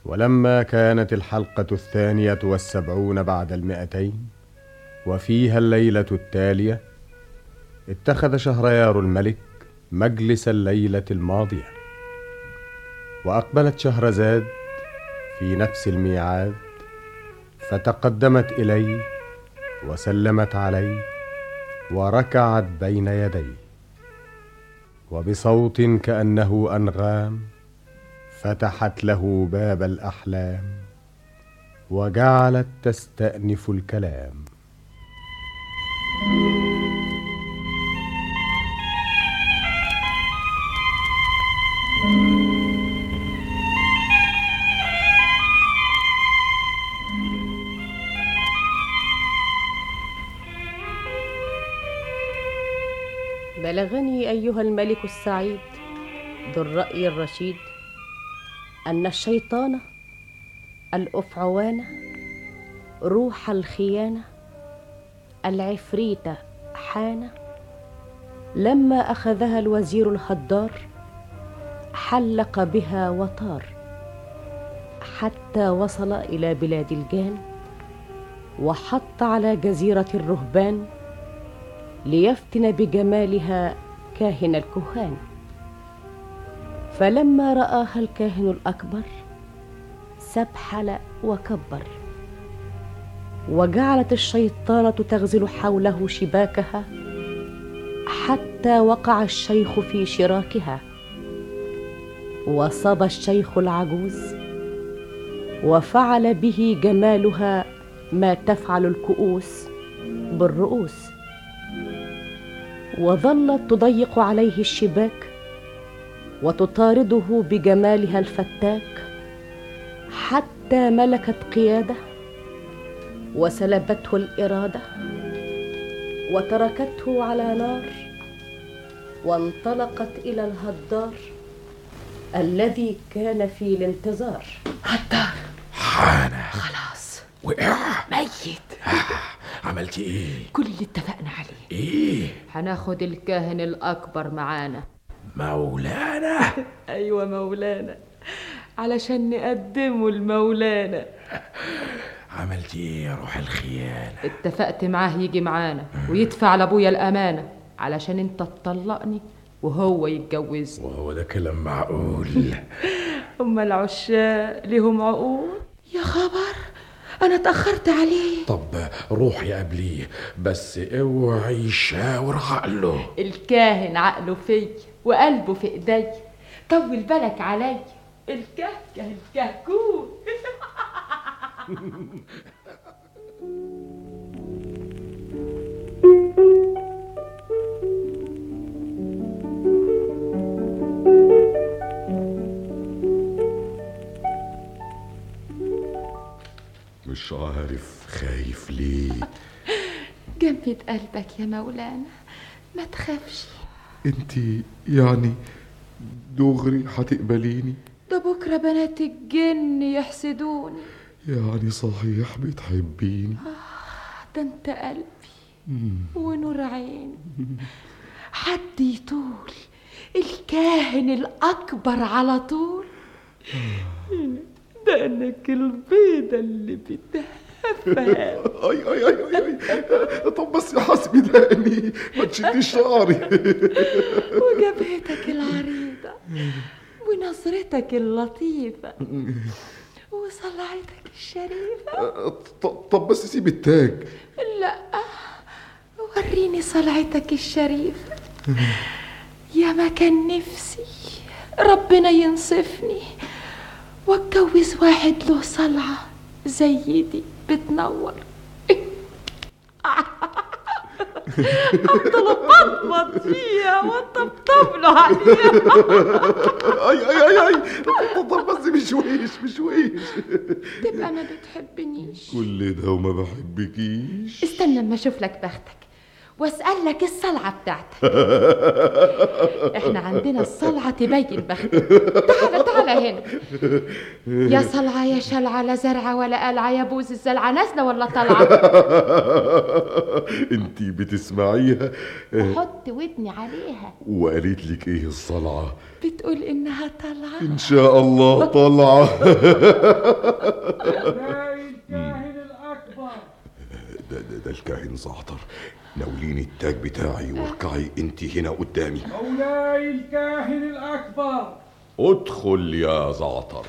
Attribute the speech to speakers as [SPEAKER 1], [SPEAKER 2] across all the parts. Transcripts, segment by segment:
[SPEAKER 1] ولما كانت الحلقة 72 بعد 200 وفيها الليلة التالية، اتخذ شهريار الملك مجلس الليلة الماضية، وأقبلت شهرزاد في نفس الميعاد، فتقدمت إليه وسلمت عليه وركعت بين يديه، وبصوت كأنه أنغام فتحت له باب الأحلام وجعلت تستأنف الكلام.
[SPEAKER 2] بلغني أيها الملك السعيد ذو الرأي الرشيد أن الشيطان الأفعوان روح الخيانة العفريت حان، لما أخذها الوزير الهدار حلق بها وطار، حتى وصل إلى بلاد الجان، وحط على جزيرة الرهبان ليفتن بجمالها كاهن الكهان. فلما رآها الكاهن الأكبر سبحل وكبر، وجعلت الشيطانة تغزل حوله شباكها، حتى وقع الشيخ في شراكها. وصب الشيخ العجوز وفعل به جمالها ما تفعل الكؤوس بالرؤوس، وظلت تضيق عليه الشباك وتطارده بجمالها الفتاك، حتى ملكت قياده وسلبته الإرادة وتركته على نار، وانطلقت إلى الهدار الذي كان في الانتظار.
[SPEAKER 3] هدار
[SPEAKER 4] حانا
[SPEAKER 3] خلاص
[SPEAKER 4] وقع
[SPEAKER 3] ميت.
[SPEAKER 4] عملتي ايه؟
[SPEAKER 3] كل اللي اتفقنا عليه.
[SPEAKER 4] ايه؟
[SPEAKER 3] هناخد الكاهن الأكبر معانا.
[SPEAKER 4] مولانا؟
[SPEAKER 3] أيوة مولانا، علشان نقدمه لمولانا.
[SPEAKER 4] عملتي ايه يا روح الخيانة؟
[SPEAKER 3] اتفقت معاه يجي معانا ويدفع لابويا الأمانة علشان انت تطلقني وهو يتجوزني.
[SPEAKER 4] وهو ده كلام معقول؟
[SPEAKER 3] أما العشاق ليهم عقول. يا خبر، أنا اتأخرت عليه.
[SPEAKER 4] طب روحي قبليه، بس اوعي يشاور عقله.
[SPEAKER 3] الكاهن عقله فيا وقلبه في ايدي، طول بالك علي. الكهكون.
[SPEAKER 4] مش عارف خايف ليه.
[SPEAKER 3] جنبة قلبك يا مولانا، ما تخافش.
[SPEAKER 5] انتي يعني دغري هتقبليني؟
[SPEAKER 3] ده بكرة بنات الجن يحسدوني.
[SPEAKER 5] يعني صحيح بتحبيني؟
[SPEAKER 3] ده انت قلبي ونور عيني. حد يطول الكاهن الأكبر على طول. ده انك البيضة اللي بتهفى.
[SPEAKER 5] اي اي اي اي. طب بس يا حسبي دقني، ما تشديش شعري.
[SPEAKER 3] وجبهتك العريضة ونظرتك اللطيفة وصلعتك الشريفة.
[SPEAKER 5] طب بس سيب التاج.
[SPEAKER 3] لا، وريني صلعتك الشريفة. يا ما كان نفسي ربنا ينصفني واتجوز واحد له صلعة زي دي بتنور. افضل اطبطب فيها واطبطب له عليها.
[SPEAKER 5] اي اي اي اي. طب بس مش ويش.
[SPEAKER 3] تبقى ما بتحبنيش.
[SPEAKER 5] كل ده وما بحبكيش؟
[SPEAKER 3] استنى اما اشوف لك بختك واسألك الصلعة بتاعتك. احنا عندنا الصلعة تبين بختك. تعالى هنا يا صلعة يا شلعة، لا زرعة ولا قلعة، يا بوز الزلعة نازلة ولا طالعة؟
[SPEAKER 5] انتي بتسمعيها؟
[SPEAKER 3] وحط ودني عليها.
[SPEAKER 5] وقالت لك ايه الصلعة؟
[SPEAKER 3] بتقول انها طالعة.
[SPEAKER 5] ان شاء الله طالعة.
[SPEAKER 6] الكاهن الأكبر.
[SPEAKER 5] ده الكاهن زعتر. ناوليني التاج بتاعي واركعي انتي هنا قدامي.
[SPEAKER 6] مولاي الكاهن الأكبر.
[SPEAKER 5] ادخل يا زعتر.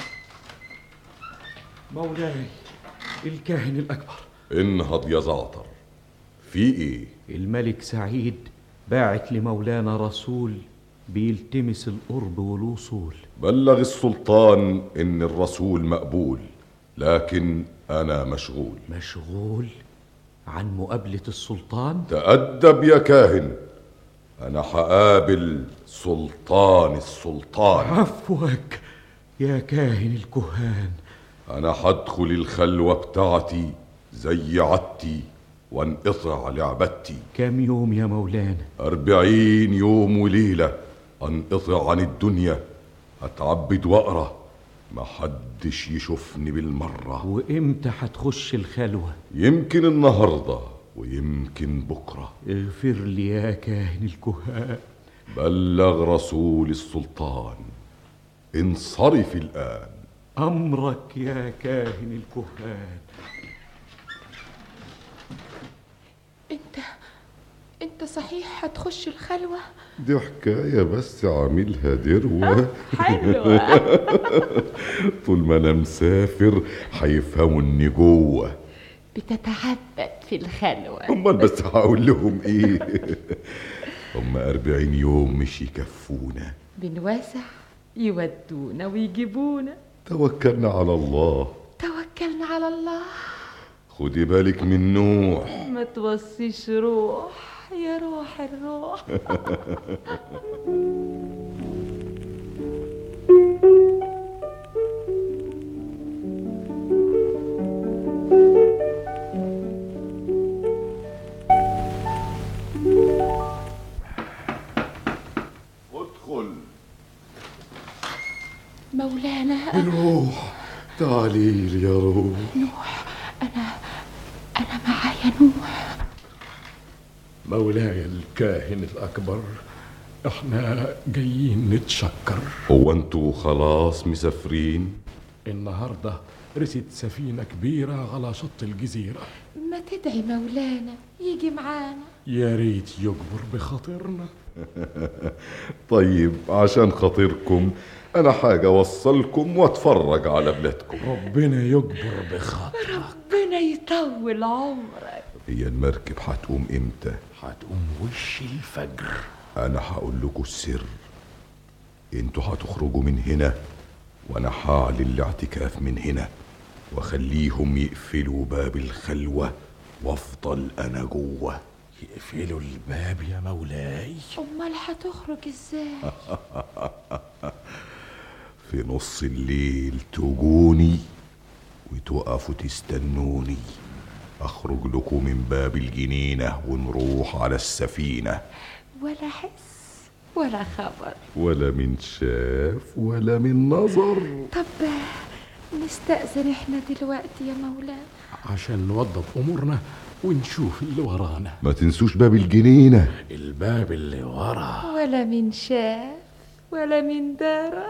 [SPEAKER 6] مولاي الكاهن الأكبر.
[SPEAKER 5] انهض يا زعتر. في ايه؟
[SPEAKER 6] الملك سعيد باعت لمولانا رسول بيلتمس القرب والوصول.
[SPEAKER 5] بلغ السلطان ان الرسول مقبول، لكن انا مشغول.
[SPEAKER 6] مشغول عن مقابلة السلطان؟
[SPEAKER 5] تأدب يا كاهن، انا هقابل سلطان السلطان.
[SPEAKER 6] عفوك يا كاهن الكهان.
[SPEAKER 5] انا هدخل الخلوة بتاعتي زي عادتي وانقطع لعبتي.
[SPEAKER 6] كم يوم يا مولانا؟
[SPEAKER 5] 40 يوم وليلة انقطع عن الدنيا، اتعبد واقرا، محدش يشوفني بالمرة.
[SPEAKER 6] وامتى هتخش الخلوة؟
[SPEAKER 5] يمكن النهاردة ويمكن بكرة.
[SPEAKER 6] اغفر لي يا كاهن الكهان.
[SPEAKER 5] بلغ رسول السلطان. انصرف الآن.
[SPEAKER 6] أمرك يا كاهن الكهان.
[SPEAKER 3] انت صحيح هتخش الخلوة؟
[SPEAKER 5] دي حكاية بس عاملها دروة.
[SPEAKER 3] حلوة.
[SPEAKER 5] طول ما أنا مسافر هيفهموا إني جوه.
[SPEAKER 3] بتتعبد في الخلوة.
[SPEAKER 5] أمال بس هقول لهم إيه؟ هم 40 يوم مش يكفونا.
[SPEAKER 3] بنواسع يودونا ويجيبونا.
[SPEAKER 5] توكلنا على الله.
[SPEAKER 3] توكلنا على الله.
[SPEAKER 5] خدي بالك من نوح.
[SPEAKER 3] ما توصيش روح يا روح الروح.
[SPEAKER 5] ادخل
[SPEAKER 3] مولانا.
[SPEAKER 5] نوح. تعالي لي يا روح.
[SPEAKER 3] نوح، أنا معايا نوح.
[SPEAKER 4] مولاي الكاهن الأكبر، احنا جايين نتشكر.
[SPEAKER 5] هو انتوا خلاص مسافرين؟
[SPEAKER 4] النهاردة رست سفينة كبيرة على شط الجزيرة.
[SPEAKER 3] ما تدعي مولانا يجي معانا.
[SPEAKER 4] يا ريت يجبر بخاطرنا.
[SPEAKER 5] طيب عشان خاطركم انا حاجة اوصلكم واتفرج على بلادكم.
[SPEAKER 4] ربنا يجبر بخاطرك.
[SPEAKER 3] ربنا يطول عمرك.
[SPEAKER 5] هي المركب هتقوم امتى؟
[SPEAKER 4] هتقوم وش الفجر.
[SPEAKER 5] انا هقول لكم السر. انتوا هتخرجوا من هنا وانا هعلن الاعتكاف من هنا واخليهم يقفلوا باب الخلوة وافضل انا جوه.
[SPEAKER 4] يقفلوا الباب يا مولاي؟
[SPEAKER 3] امال هتخرج ازاي؟
[SPEAKER 5] في نص الليل تجوني وتوقفوا تستنوني، اخرج لكم من باب الجنينة ونروح على السفينة.
[SPEAKER 3] ولا حس ولا خبر،
[SPEAKER 5] ولا من شاف ولا من نظر.
[SPEAKER 3] طب نستأذن احنا دلوقتي يا مولانا
[SPEAKER 4] عشان نوضب امورنا ونشوف اللي ورانا.
[SPEAKER 5] ما تنسوش باب الجنينة.
[SPEAKER 4] الباب اللي ورا.
[SPEAKER 3] ولا من شاف ولا من درى.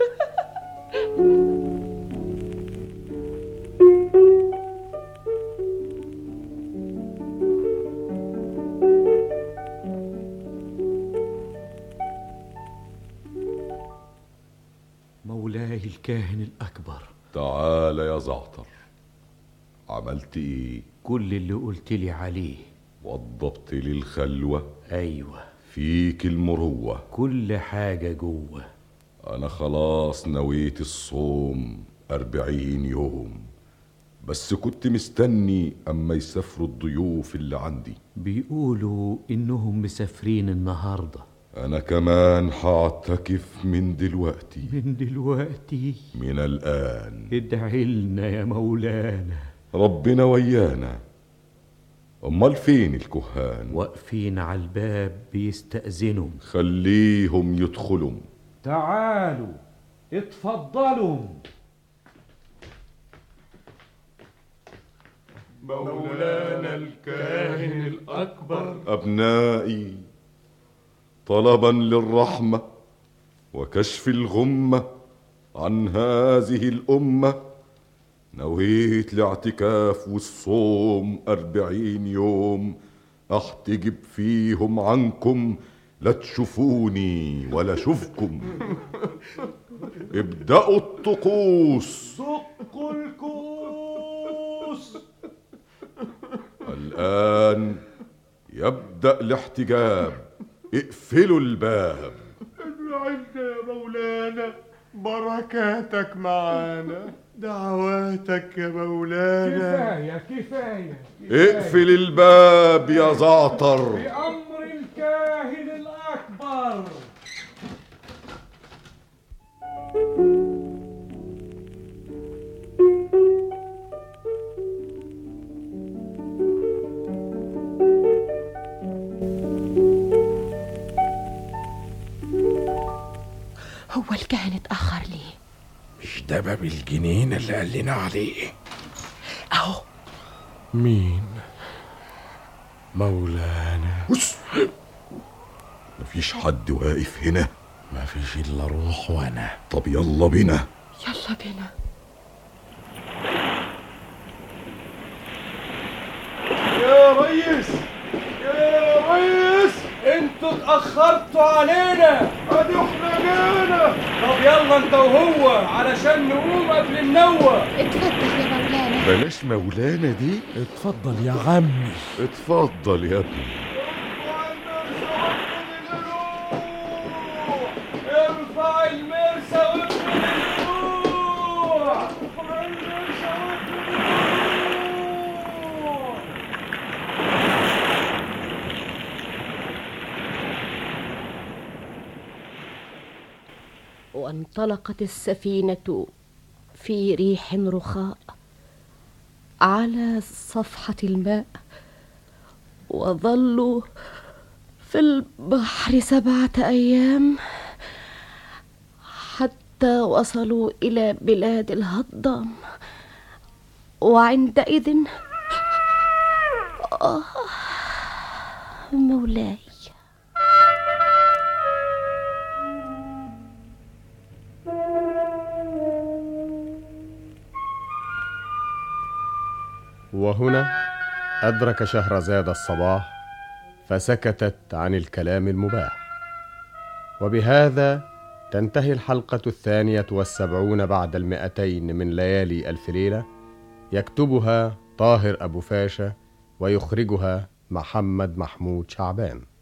[SPEAKER 6] مولاي الكاهن الأكبر.
[SPEAKER 5] تعال يا زعتر. عملت ايه؟
[SPEAKER 6] كل اللي قلت لي عليه.
[SPEAKER 5] وضبت لي الخلوة.
[SPEAKER 6] أيوة.
[SPEAKER 5] فيك المروة.
[SPEAKER 6] كل حاجة جوه.
[SPEAKER 5] أنا خلاص نويت الصوم 40 يوم، بس كنت مستني أما يسافروا الضيوف اللي عندي.
[SPEAKER 6] بيقولوا إنهم مسافرين النهاردة.
[SPEAKER 5] أنا كمان هعتكف من دلوقتي.
[SPEAKER 6] من دلوقتي؟
[SPEAKER 5] من الآن.
[SPEAKER 6] ادعي لنا يا مولانا.
[SPEAKER 5] ربنا ويانا. أمال فين الكهان؟
[SPEAKER 6] واقفين على الباب بيستأذنوا.
[SPEAKER 5] خليهم يدخلوا.
[SPEAKER 7] تعالوا اتفضلوا.
[SPEAKER 5] مولانا الكاهن الأكبر. أبنائي، طلبا للرحمة وكشف الغمة عن هذه الأمة، نويت الاعتكاف والصوم 40 يوم أحتجب فيهم عنكم، لا تشوفوني ولا أشوفكم. ابدأوا الطقوس.
[SPEAKER 7] دقوا الكؤوس.
[SPEAKER 5] الآن يبدأ الاحتجاب. اقفلوا الباب.
[SPEAKER 1] ادعنا يا مولانا، بركاتك معانا، دعواتك يا مولانا.
[SPEAKER 7] كفاية.
[SPEAKER 5] اقفل الباب يا زعتر.
[SPEAKER 7] بأمر الكاهن الأكبر.
[SPEAKER 3] هو الكاهن اتأخر ليه؟
[SPEAKER 4] مش ده باب الجنين اللي قال لنا عليه؟
[SPEAKER 3] اهو.
[SPEAKER 4] مين؟ مولانا.
[SPEAKER 5] بص، مفيش حد واقف هنا.
[SPEAKER 4] مفيش الا روح وانا.
[SPEAKER 5] طب يلا بينا.
[SPEAKER 3] يلا بينا.
[SPEAKER 7] يا ريس، يا ريس، انتوا اتأخرتوا علينا. ادي احنا جينا. طب يلا انت وهو علشان نقوم قبل النوة.
[SPEAKER 3] اتفضل يا مولانا.
[SPEAKER 5] بلاش مولانا دي.
[SPEAKER 4] اتفضل يا عمي.
[SPEAKER 5] اتفضل يا ابني.
[SPEAKER 7] ارفع المرسى وابن الجوع. ارفع المرسى وابن الجوع.
[SPEAKER 2] وانطلقت السفينة في ريح رخاء على صفحة الماء، وظلوا في البحر 7 أيام حتى وصلوا إلى بلاد الهضام. وعندئذ مولاي،
[SPEAKER 1] وهنا أدرك شهرزاد الصباح، فسكتت عن الكلام المباح. وبهذا تنتهي الحلقة 72 بعد 200 من ليالي ألف ليلة، يكتبها طاهر أبو فاشا ويخرجها محمد محمود شعبان.